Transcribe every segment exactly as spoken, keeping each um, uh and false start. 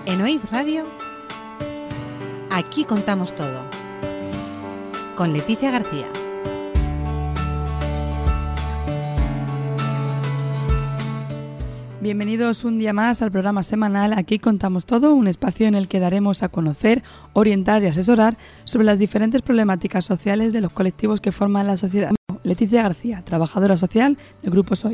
En Oíd Radio, aquí contamos todo. Con Leticia García. Bienvenidos un día más al programa semanal Aquí contamos todo, un espacio en el que daremos a conocer, orientar y asesorar sobre las diferentes problemáticas sociales de los colectivos que forman la sociedad. Leticia García, trabajadora social del Grupo Soy.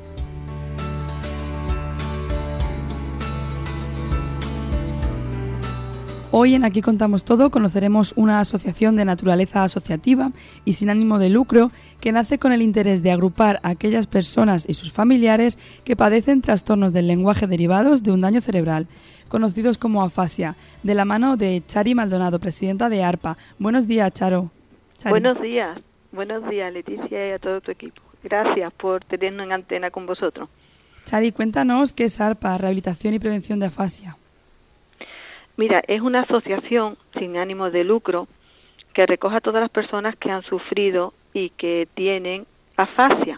Hoy en Aquí contamos todo conoceremos una asociación de naturaleza asociativa y sin ánimo de lucro que nace con el interés de agrupar a aquellas personas y sus familiares que padecen trastornos del lenguaje derivados de un daño cerebral, conocidos como afasia, de la mano de Chari Maldonado, presidenta de ARPA. Buenos días, Charo. Chari. Buenos días, buenos días, Leticia, y a todo tu equipo. Gracias por tenernos en antena con vosotros. Chari, cuéntanos qué es ARPA, Rehabilitación y Prevención de Afasia. Mira, es una asociación sin ánimo de lucro que recoge a todas las personas que han sufrido y que tienen afasia.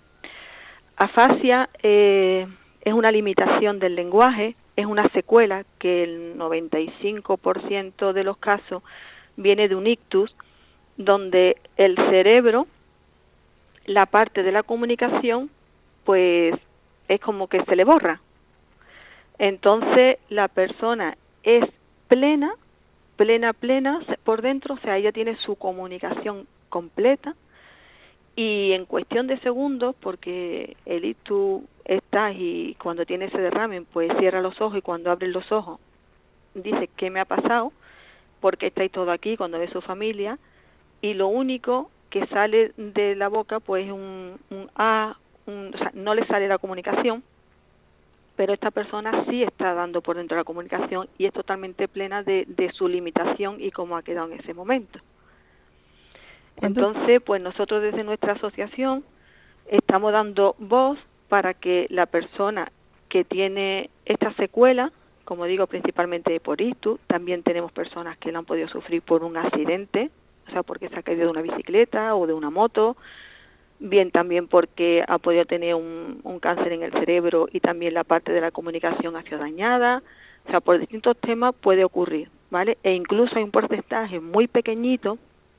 Afasia eh, es una limitación del lenguaje, es una secuela que el noventa y cinco por ciento de los casos viene de un ictus, donde el cerebro, la parte de la comunicación, pues es como que se le borra. Entonces la persona es plena, plena, plena por dentro, o sea, ella tiene su comunicación completa y en cuestión de segundos, porque el ictus está y cuando tiene ese derrame, pues cierra los ojos y cuando abre los ojos dice ¿qué me ha pasado? Porque estáis todo aquí cuando ve su familia y lo único que sale de la boca pues un, un A, un, o sea, no le sale la comunicación, pero esta persona sí está dando por dentro de la comunicación y es totalmente plena de, de su limitación y cómo ha quedado en ese momento. Entonces, pues nosotros desde nuestra asociación estamos dando voz para que la persona que tiene esta secuela, como digo, principalmente por ictus, también tenemos personas que lo han podido sufrir por un accidente, o sea, porque se ha caído de una bicicleta o de una moto, bien también porque ha podido tener un, un cáncer en el cerebro y también la parte de la comunicación ha sido dañada, o sea, por distintos temas puede ocurrir, ¿vale? E incluso hay un porcentaje muy pequeñito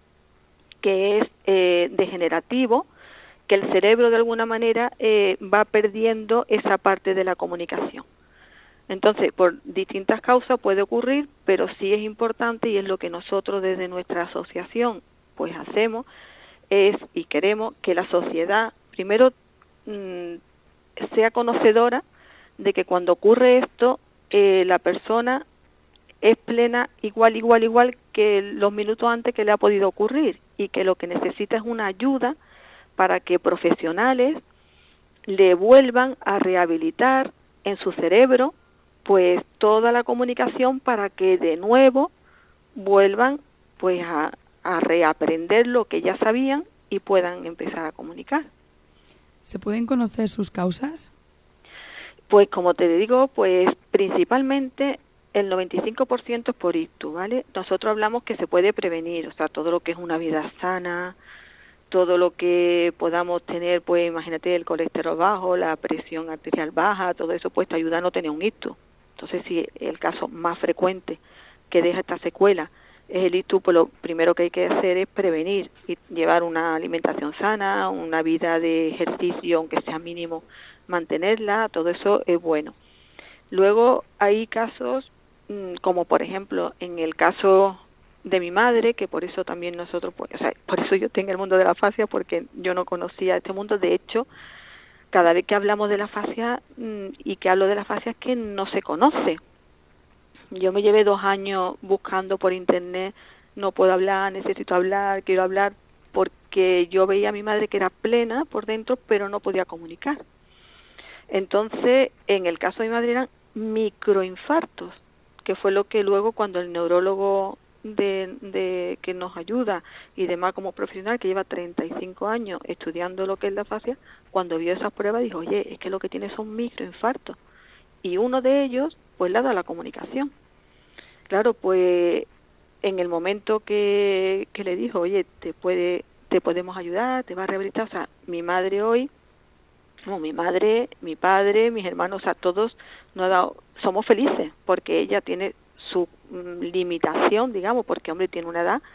que es eh, degenerativo, que el cerebro de alguna manera eh, va perdiendo esa parte de la comunicación. Entonces, por distintas causas puede ocurrir, pero sí es importante y es lo que nosotros desde nuestra asociación pues hacemos, es y queremos que la sociedad primero mmm, sea conocedora de que cuando ocurre esto eh, la persona es plena igual, igual, igual que los minutos antes que le ha podido ocurrir y que lo que necesita es una ayuda para que profesionales le vuelvan a rehabilitar en su cerebro pues toda la comunicación para que de nuevo vuelvan pues a a reaprender lo que ya sabían y puedan empezar a comunicar. ¿Se pueden conocer sus causas? Pues como te digo, pues principalmente el noventa y cinco por ciento es por ictus, ¿vale? Nosotros hablamos que se puede prevenir, o sea, todo lo que es una vida sana, todo lo que podamos tener, pues imagínate el colesterol bajo, la presión arterial baja, todo eso pues te ayuda a no tener un ictus. Entonces, si el caso más frecuente que deja esta secuela es el ictus, pues lo primero que hay que hacer es prevenir y llevar una alimentación sana, una vida de ejercicio, aunque sea mínimo, mantenerla, todo eso es bueno. Luego hay casos, como por ejemplo en el caso de mi madre, que por eso también nosotros, pues, o sea, por eso yo tengo el mundo de la afasia, porque yo no conocía este mundo. De hecho, cada vez que hablamos de la afasia y que hablo de la afasia es que no se conoce. Yo me llevé dos años buscando por internet, no puedo hablar, necesito hablar, quiero hablar, porque yo veía a mi madre que era plena por dentro, pero no podía comunicar. Entonces, en el caso de mi madre eran microinfartos, que fue lo que luego cuando el neurólogo de, de que nos ayuda y demás como profesional, que lleva treinta y cinco años estudiando lo que es la afasia, cuando vio esas pruebas dijo, oye, es que lo que tiene son microinfartos. Y uno de ellos, pues, le ha dado la comunicación. Claro, pues, en el momento que, que le dijo, oye, te puede, te podemos ayudar, te va a rehabilitar. O sea, mi madre hoy No, mi madre, mi padre, mis hermanos, a todos nos ha dado, somos felices porque ella tiene su mm, limitación, digamos, porque hombre tiene una edad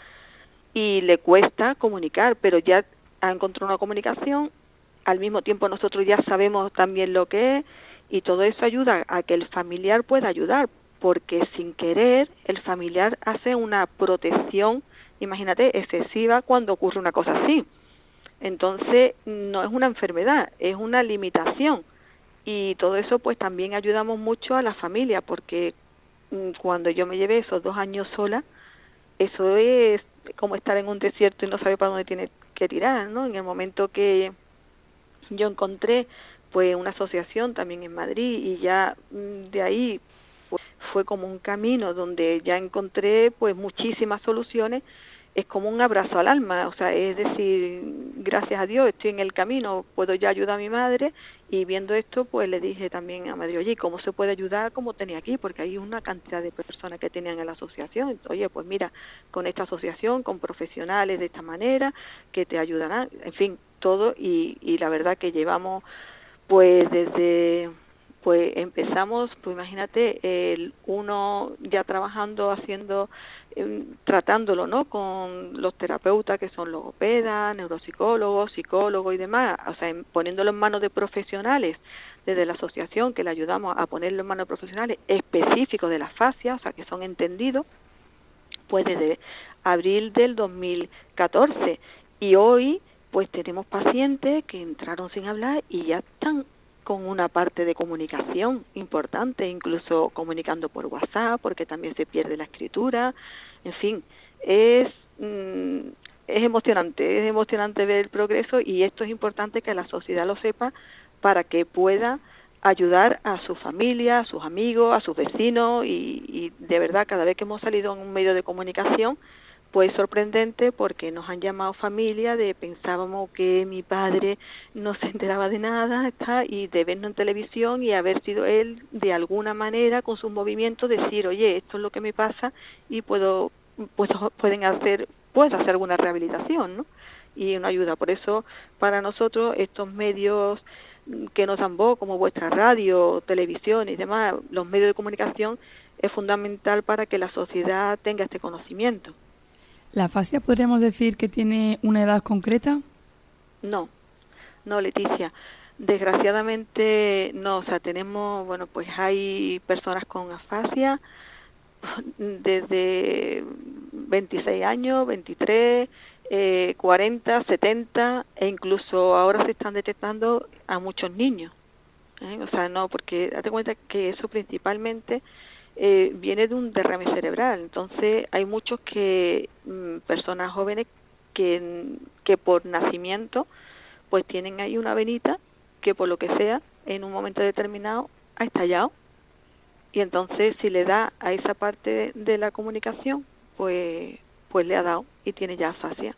y le cuesta comunicar, pero ya ha encontrado una comunicación, al mismo tiempo nosotros ya sabemos también lo que es y todo eso ayuda a que el familiar pueda ayudar, porque sin querer el familiar hace una protección, imagínate, excesiva cuando ocurre una cosa así. Entonces no es una enfermedad, es una limitación y todo eso pues también ayudamos mucho a la familia, porque mm, cuando yo me llevé esos dos años sola, eso es como estar en un desierto y no saber para dónde tiene que tirar, ¿no? En el momento que yo encontré pues una asociación también en Madrid y ya mm, de ahí pues, fue como un camino donde ya encontré pues muchísimas soluciones. Es como un abrazo al alma, o sea, es decir, gracias a Dios estoy en el camino, puedo ya ayudar a mi madre y viendo esto pues le dije también a Madrid, oye, ¿cómo se puede ayudar como tenía aquí? Porque hay una cantidad de personas que tenían en la asociación, oye, pues mira, con esta asociación, con profesionales de esta manera, que te ayudarán, en fin, todo y, y la verdad que llevamos pues desde... Pues empezamos, pues imagínate, el uno ya trabajando, haciendo, eh, tratándolo, ¿no? Con los terapeutas que son logopedas, neuropsicólogos, psicólogos y demás, o sea, en, poniéndolo en manos de profesionales desde la asociación, que le ayudamos a ponerlo en manos de profesionales específicos de la fascia, o sea, que son entendidos, pues desde abril del dos mil catorce. Y hoy, pues tenemos pacientes que entraron sin hablar y ya están con una parte de comunicación importante, incluso comunicando por WhatsApp, porque también se pierde la escritura, en fin, es, mm, es emocionante, es emocionante ver el progreso y esto es importante que la sociedad lo sepa para que pueda ayudar a su familia, a sus amigos, a sus vecinos y, y de verdad cada vez que hemos salido en un medio de comunicación pues sorprendente porque nos han llamado familia de pensábamos que mi padre no se enteraba de nada está y de vernos en televisión y haber sido él de alguna manera con sus movimientos decir oye esto es lo que me pasa y puedo puedo pueden hacer puedo hacer alguna rehabilitación, ¿no? Y una ayuda. Por eso para nosotros estos medios que nos dan voz como vuestra radio, televisión y demás, los medios de comunicación es fundamental para que la sociedad tenga este conocimiento. ¿La fascia podríamos decir que tiene una edad concreta? No, no, Leticia. Desgraciadamente no, o sea, tenemos, bueno, pues hay personas con afasia desde veintiséis años, veintitrés, eh, cuarenta, setenta e incluso ahora se están detectando a muchos niños. ¿eh? O sea, no, porque date cuenta que eso principalmente Eh, viene de un derrame cerebral, entonces hay muchos que mm, personas jóvenes que, que por nacimiento pues tienen ahí una venita que por lo que sea en un momento determinado ha estallado y entonces si le da a esa parte de, de la comunicación pues pues le ha dado y tiene ya afasia.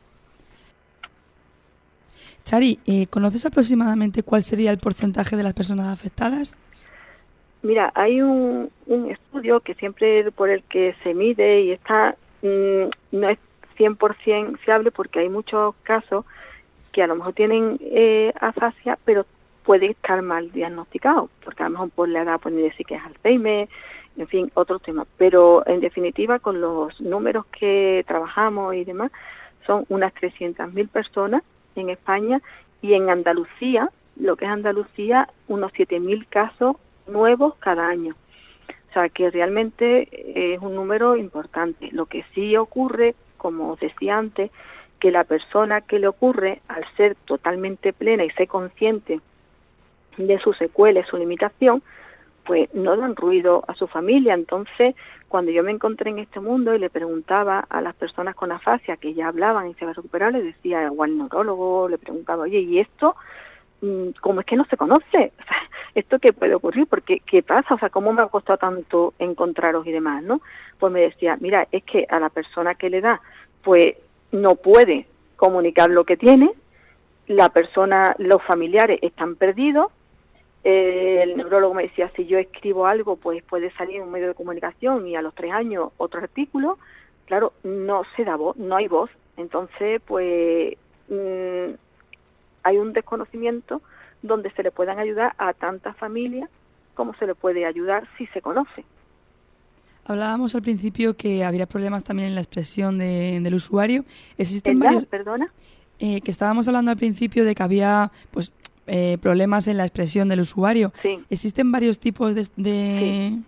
Chari, eh, ¿conoces aproximadamente cuál sería el porcentaje de las personas afectadas? Mira, hay un, un estudio que siempre por el que se mide y está mmm, no es cien por ciento fiable porque hay muchos casos que a lo mejor tienen eh, afasia, pero puede estar mal diagnosticado, porque a lo mejor por la edad pueden decir que es Alzheimer, en fin, otros temas. Pero en definitiva, con los números que trabajamos y demás, son unas trescientas mil personas en España y en Andalucía, lo que es Andalucía, unos siete mil casos nuevos cada año. O sea, que realmente es un número importante. Lo que sí ocurre, como os decía antes, que la persona que le ocurre, al ser totalmente plena y ser consciente de sus secuelas, su limitación, pues no dan ruido a su familia. Entonces, cuando yo me encontré en este mundo y le preguntaba a las personas con afasia que ya hablaban y se habían recuperado, les decía o al neurólogo, le preguntaba, oye, ¿y esto? ¿Cómo es que no se conoce? O sea, ¿esto qué puede ocurrir? Porque, ¿qué pasa? O sea, ¿cómo me ha costado tanto encontraros y demás, no? Pues me decía, mira, es que a la persona que le da, pues no puede comunicar lo que tiene, la persona, los familiares están perdidos, eh, el neurólogo me decía, si yo escribo algo, pues puede salir en un medio de comunicación y a los tres años otro artículo, claro, no se da voz, no hay voz, entonces, pues... Mmm, hay un desconocimiento donde se le puedan ayudar a tantas familias como se le puede ayudar si se conoce. Hablábamos al principio que habría problemas también en la expresión de, del usuario. Existen ¿En la, varios, perdona? Eh, que estábamos hablando al principio de que había pues eh, problemas en la expresión del usuario. Sí. ¿Existen varios tipos de, de... Sí.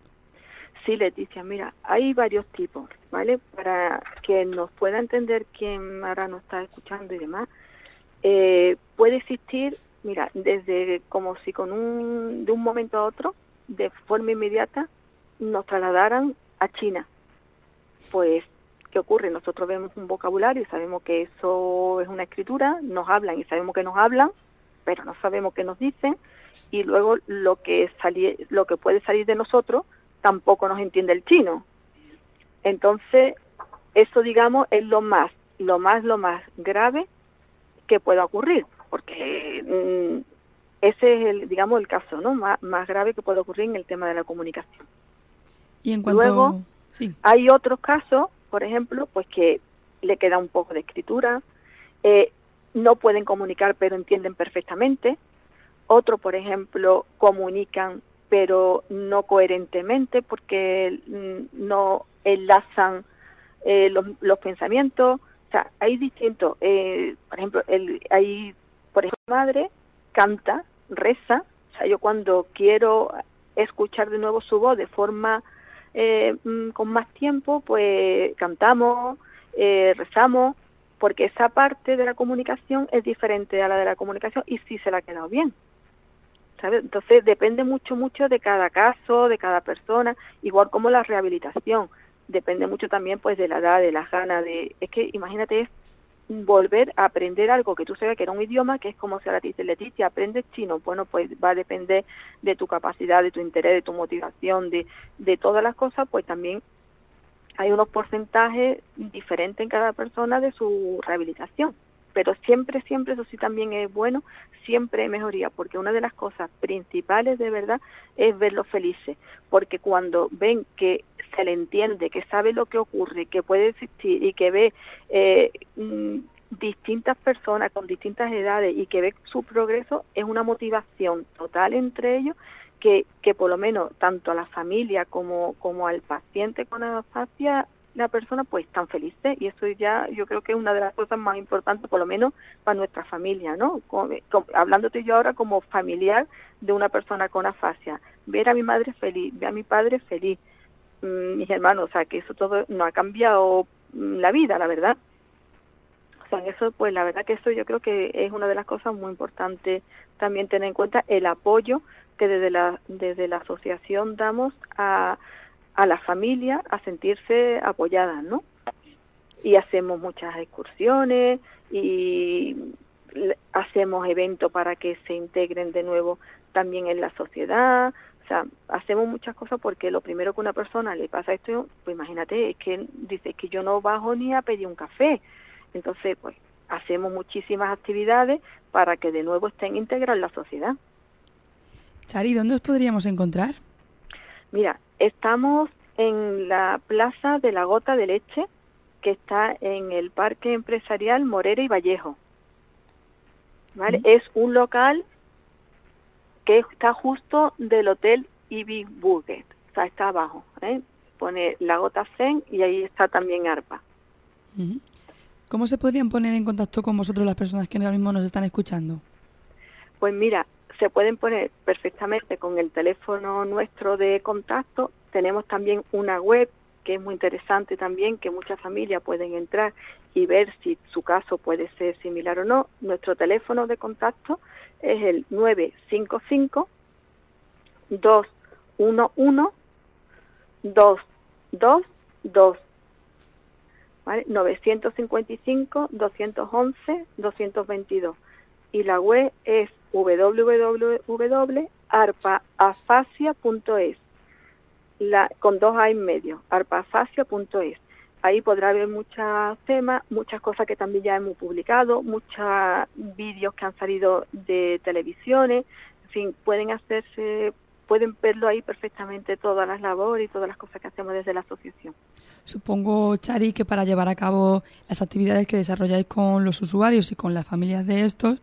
Sí, Leticia, mira, hay varios tipos, ¿vale? Para que nos pueda entender quién ahora nos está escuchando y demás, eh, puede existir, mira, desde como si con un de un momento a otro, de forma inmediata, nos trasladaran a China. Pues, ¿qué ocurre? Nosotros vemos un vocabulario y sabemos que eso es una escritura, nos hablan y sabemos que nos hablan, pero no sabemos qué nos dicen, y luego lo que sali- lo que puede salir de nosotros tampoco nos entiende el chino. Entonces, eso, digamos, es lo más, lo más, lo más grave que pueda ocurrir, porque mmm, ese es, el, digamos, el caso, ¿no? Más, más grave que puede ocurrir en el tema de la comunicación. Y en cuanto... Luego, sí. hay otros casos, por ejemplo, pues que le queda un poco de escritura, eh, no pueden comunicar pero entienden perfectamente. Otros, por ejemplo, comunican pero no coherentemente porque mm, no enlazan eh, los, los pensamientos. O sea, hay distintos, eh, por ejemplo, el, hay, por ejemplo, madre canta, reza. O sea, yo cuando quiero escuchar de nuevo su voz de forma eh, mm, con más tiempo, pues cantamos, eh, rezamos, porque esa parte de la comunicación es diferente a la de la comunicación y sí se la ha quedado bien. ¿Sabes? Entonces depende mucho, mucho de cada caso, de cada persona, igual como la rehabilitación. Depende mucho también pues de la edad, de las ganas, de... Es que imagínate, es volver a aprender algo que tú sabes que era un idioma, que es como si ahora te dice Leticia, aprendes chino. Bueno, pues va a depender de tu capacidad, de tu interés, de tu motivación, de, de todas las cosas, pues también hay unos porcentajes diferentes en cada persona de su rehabilitación. Pero siempre, siempre, eso sí también es bueno, siempre mejoría, porque una de las cosas principales de verdad es verlos felices, porque cuando ven que se le entiende, que sabe lo que ocurre, que puede existir y que ve eh, mm, distintas personas con distintas edades y que ve su progreso, es una motivación total entre ellos que, que por lo menos tanto a la familia como, como al paciente con afasia, la persona pues tan feliz, y eso ya yo creo que es una de las cosas más importantes, por lo menos para nuestra familia, ¿no? Como, como, hablándote yo ahora como familiar de una persona con afasia, ver a mi madre feliz, ver a mi padre feliz, mmm, mis hermanos, o sea, que eso todo nos ha cambiado mmm, la vida, la verdad. O sea, eso, pues la verdad que eso yo creo que es una de las cosas muy importantes también tener en cuenta, el apoyo que desde la, desde la asociación damos a a la familia a sentirse apoyadas, ¿no? Y hacemos muchas excursiones y hacemos eventos para que se integren de nuevo también en la sociedad. O sea, hacemos muchas cosas porque lo primero que a una persona le pasa esto, pues imagínate, es que dice que yo no bajo ni a pedir un café. Entonces, pues hacemos muchísimas actividades para que de nuevo estén integrados en la sociedad. Chari, ¿dónde os podríamos encontrar? Mira, estamos en la Plaza de la Gota de Leche, que está en el Parque Empresarial Morera y Vallejo. ¿Vale? ¿Mm? Es un local que está justo del Hotel Ibis Budget, o sea, está abajo, ¿eh? Pone la Gota Zen y ahí está también ARPA. ¿Mm? ¿Cómo se podrían poner en contacto con vosotros las personas que ahora mismo nos están escuchando? Pues mira, se pueden poner perfectamente con el teléfono nuestro de contacto. Tenemos también una web que es muy interesante también, que muchas familias pueden entrar y ver si su caso puede ser similar o no. Nuestro teléfono de contacto es el nueve cinco cinco, dos uno uno, dos dos dos. ¿Vale? nueve cinco cinco, dos uno uno, dos dos dos. Y la web es doble u doble u doble u doble u punto arpa afasia punto es, la, con dos A en medio, arpa afasia punto es. Ahí podrá ver muchos temas, muchas cosas que también ya hemos publicado, muchos vídeos que han salido de televisiones, en fin, pueden hacerse, pueden verlo ahí perfectamente todas las labores y todas las cosas que hacemos desde la asociación. Supongo, Chari, que para llevar a cabo las actividades que desarrolláis con los usuarios y con las familias de estos,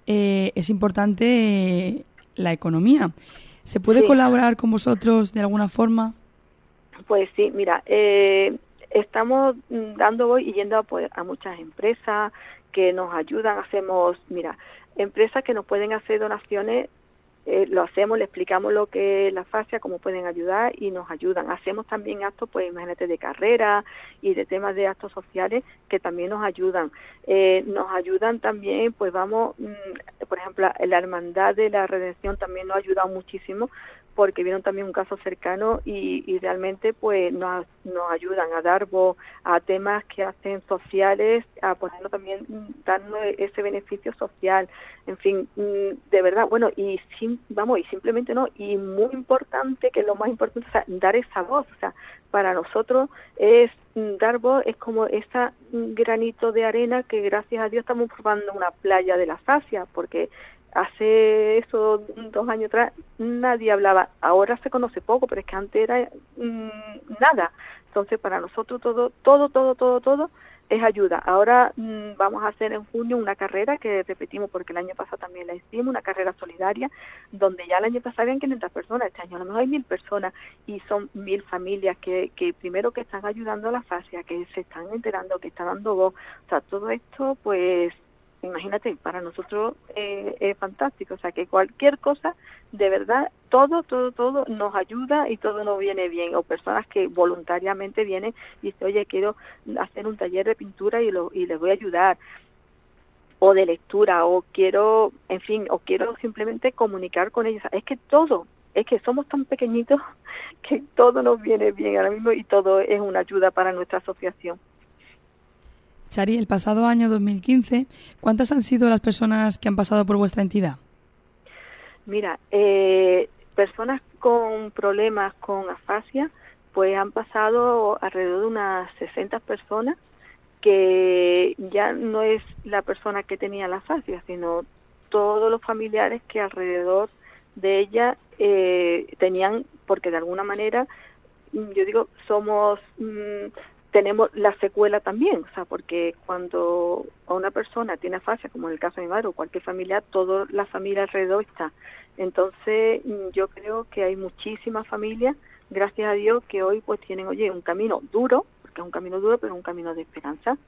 eh, es importante eh, la economía. ¿Se puede sí. colaborar con vosotros de alguna forma? Pues sí, mira, eh, estamos dando hoy y yendo a, pues, a muchas empresas que nos ayudan. Hacemos, mira, empresas que nos pueden hacer donaciones, eh, lo hacemos, le explicamos lo que es la fascia, cómo pueden ayudar y nos ayudan. Hacemos también actos, pues imagínate, de carrera y de temas de actos sociales que también nos ayudan. Eh, nos ayudan también, pues vamos, mmm, por ejemplo, la Hermandad de la Redención también nos ha ayudado muchísimo, porque vieron también un caso cercano y, y realmente pues nos, nos ayudan a dar voz a temas que hacen sociales, a ponernos también, darnos ese beneficio social, en fin, de verdad, bueno, y sim, vamos, y simplemente no, y muy importante, que es lo más importante, o sea, dar esa voz, o sea, para nosotros es dar voz, es como ese granito de arena que gracias a Dios estamos formando una playa de la fascia, porque hace eso dos años atrás nadie hablaba, ahora se conoce poco, pero es que antes era mmm, nada. Entonces para nosotros todo, todo, todo, todo, todo es ayuda. Ahora mmm, vamos a hacer en junio una carrera que repetimos porque el año pasado también la hicimos, una carrera solidaria, donde ya el año pasado habían quinientas personas, este año a lo mejor hay mil personas y son mil familias que, que primero que están ayudando a la fascia, que se están enterando, que están dando voz. O sea, todo esto pues imagínate, para nosotros eh, es fantástico, o sea que cualquier cosa, de verdad, todo, todo, todo nos ayuda y todo nos viene bien, o personas que voluntariamente vienen y dicen, oye, quiero hacer un taller de pintura y, lo, y les voy a ayudar, o de lectura, o quiero, en fin, o quiero simplemente comunicar con ellos, es que todo, es que somos tan pequeñitos que todo nos viene bien ahora mismo y todo es una ayuda para nuestra asociación. Chari, el pasado año dos mil quince, ¿cuántas han sido las personas que han pasado por vuestra entidad? Mira, eh, personas con problemas con afasia, pues han pasado alrededor de unas sesenta personas, que ya no es la persona que tenía la afasia, sino todos los familiares que alrededor de ella eh, tenían, porque de alguna manera, yo digo, somos... Mmm, tenemos la secuela también, o sea, porque cuando a una persona tiene afasia, como en el caso de mi madre o cualquier familiar, toda la familia alrededor está. Entonces, yo creo que hay muchísimas familias, gracias a Dios, que hoy pues tienen, oye, un camino duro, porque es un camino duro, pero un camino de esperanza.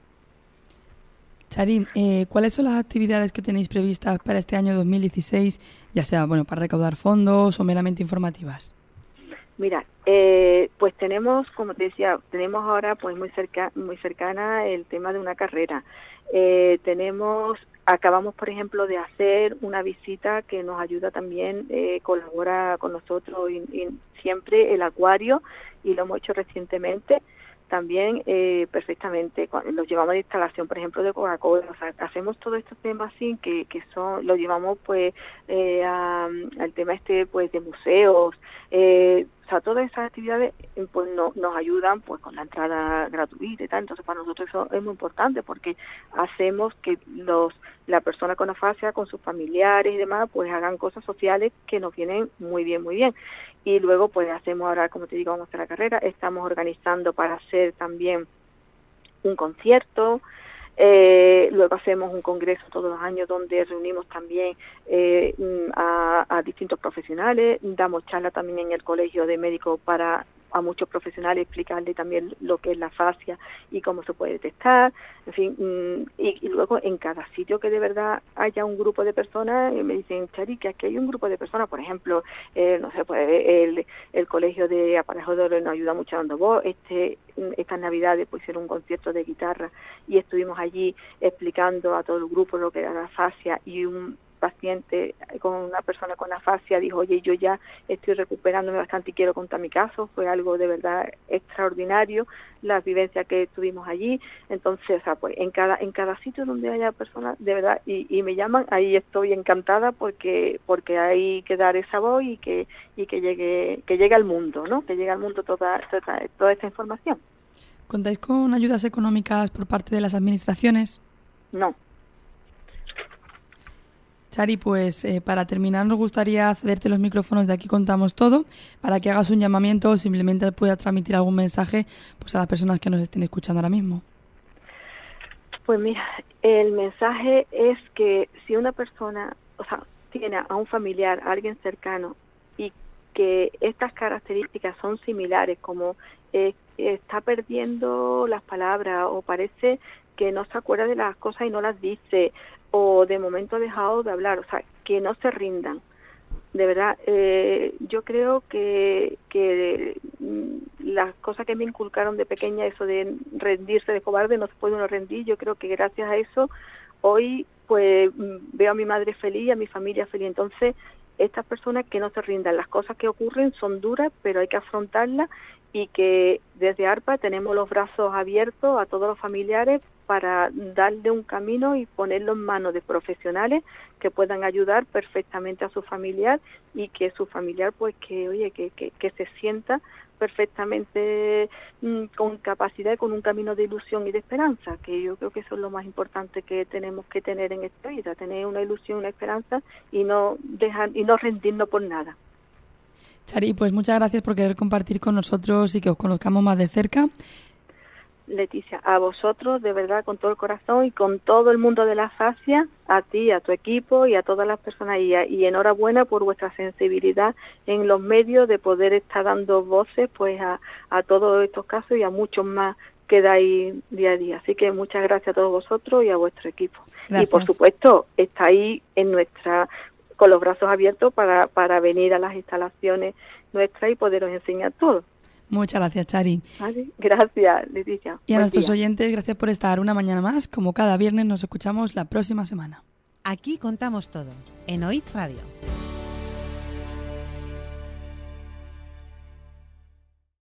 Chari, eh, ¿cuáles son las actividades que tenéis previstas para este año dos mil dieciséis, ya sea, bueno, para recaudar fondos o meramente informativas? Mira, eh, pues tenemos, como te decía, tenemos ahora pues muy cerca, muy cercana el tema de una carrera. Eh, tenemos, acabamos por ejemplo de hacer una visita que nos ayuda también, eh, colabora con nosotros y, y siempre el acuario, y lo hemos hecho recientemente. También eh, perfectamente, los llevamos de instalación, por ejemplo, de Coca-Cola, o sea, hacemos todos estos temas así, que, que son, lo llevamos pues eh, a, al tema este pues de museos, eh, o sea, todas esas actividades pues no, nos ayudan pues con la entrada gratuita y tal. Entonces para nosotros eso es muy importante, porque hacemos que los la persona con afasia, con sus familiares y demás, pues hagan cosas sociales que nos vienen muy bien, muy bien. Y luego pues hacemos ahora, como te digo, vamos a hacer la carrera, estamos organizando para hacer también un concierto, eh, luego hacemos un congreso todos los años donde reunimos también eh, a, a distintos profesionales, damos charlas también en el colegio de médicos para a muchos profesionales, explicarle también lo que es la afasia y cómo se puede detectar, en fin, y, y luego en cada sitio que de verdad haya un grupo de personas, me dicen, Chari, que aquí hay un grupo de personas, por ejemplo, eh, no sé, pues el, el colegio de aparejadores nos ayuda mucho dando voz, este, estas navidades pues hicieron un concierto de guitarra y estuvimos allí explicando a todo el grupo lo que era la afasia, y un paciente con una persona con afasia dijo, oye, yo ya estoy recuperándome bastante y quiero contar mi caso. Fue algo de verdad extraordinario la vivencia que tuvimos allí. Entonces, o sea, pues en cada en cada sitio donde haya personas de verdad y, y me llaman, ahí estoy encantada, porque porque hay que dar esa voz y que y que llegue que llegue al mundo, ¿no? Que llegue al mundo toda toda, toda esta información. ¿Contáis con ayudas económicas por parte de las administraciones? No. Chari, pues eh, para terminar nos gustaría cederte los micrófonos de Aquí Contamos Todo para que hagas un llamamiento o simplemente puedas transmitir algún mensaje pues a las personas que nos estén escuchando ahora mismo. Pues mira, el mensaje es que si una persona, o sea, tiene a un familiar, a alguien cercano, y que estas características son similares, como eh, está perdiendo las palabras o parece que no se acuerda de las cosas y no las dice, o de momento ha dejado de hablar, o sea, que no se rindan. De verdad, eh, yo creo que, que las cosas que me inculcaron de pequeña, eso de rendirse, de cobarde, no se puede uno rendir, yo creo que gracias a eso hoy pues veo a mi madre feliz, a mi familia feliz. Entonces, estas personas que no se rindan, las cosas que ocurren son duras, pero hay que afrontarlas, y que desde ARPA tenemos los brazos abiertos a todos los familiares para darle un camino y ponerlo en manos de profesionales que puedan ayudar perfectamente a su familiar, y que su familiar pues que oye que, que, que se sienta perfectamente mmm, con capacidad y con un camino de ilusión y de esperanza, que yo creo que eso es lo más importante que tenemos que tener en esta vida, tener una ilusión, una esperanza, y no dejar y no rendirnos por nada. Chari, pues muchas gracias por querer compartir con nosotros y que os conozcamos más de cerca. Leticia, a vosotros, de verdad, con todo el corazón y con todo el mundo de la fascia, a ti, a tu equipo y a todas las personas, y, a, y enhorabuena por vuestra sensibilidad en los medios de poder estar dando voces pues a, a todos estos casos y a muchos más que dais día a día. Así que muchas gracias a todos vosotros y a vuestro equipo. Gracias. Y por supuesto, estáis en nuestra con los brazos abiertos para, para venir a las instalaciones nuestras y poderos enseñar todo. Muchas gracias, Chari. Vale, gracias, Leticia. Y a Buen nuestros día. oyentes, gracias por estar una mañana más. Como cada viernes, nos escuchamos la próxima semana. Aquí contamos todo, en O I D Radio.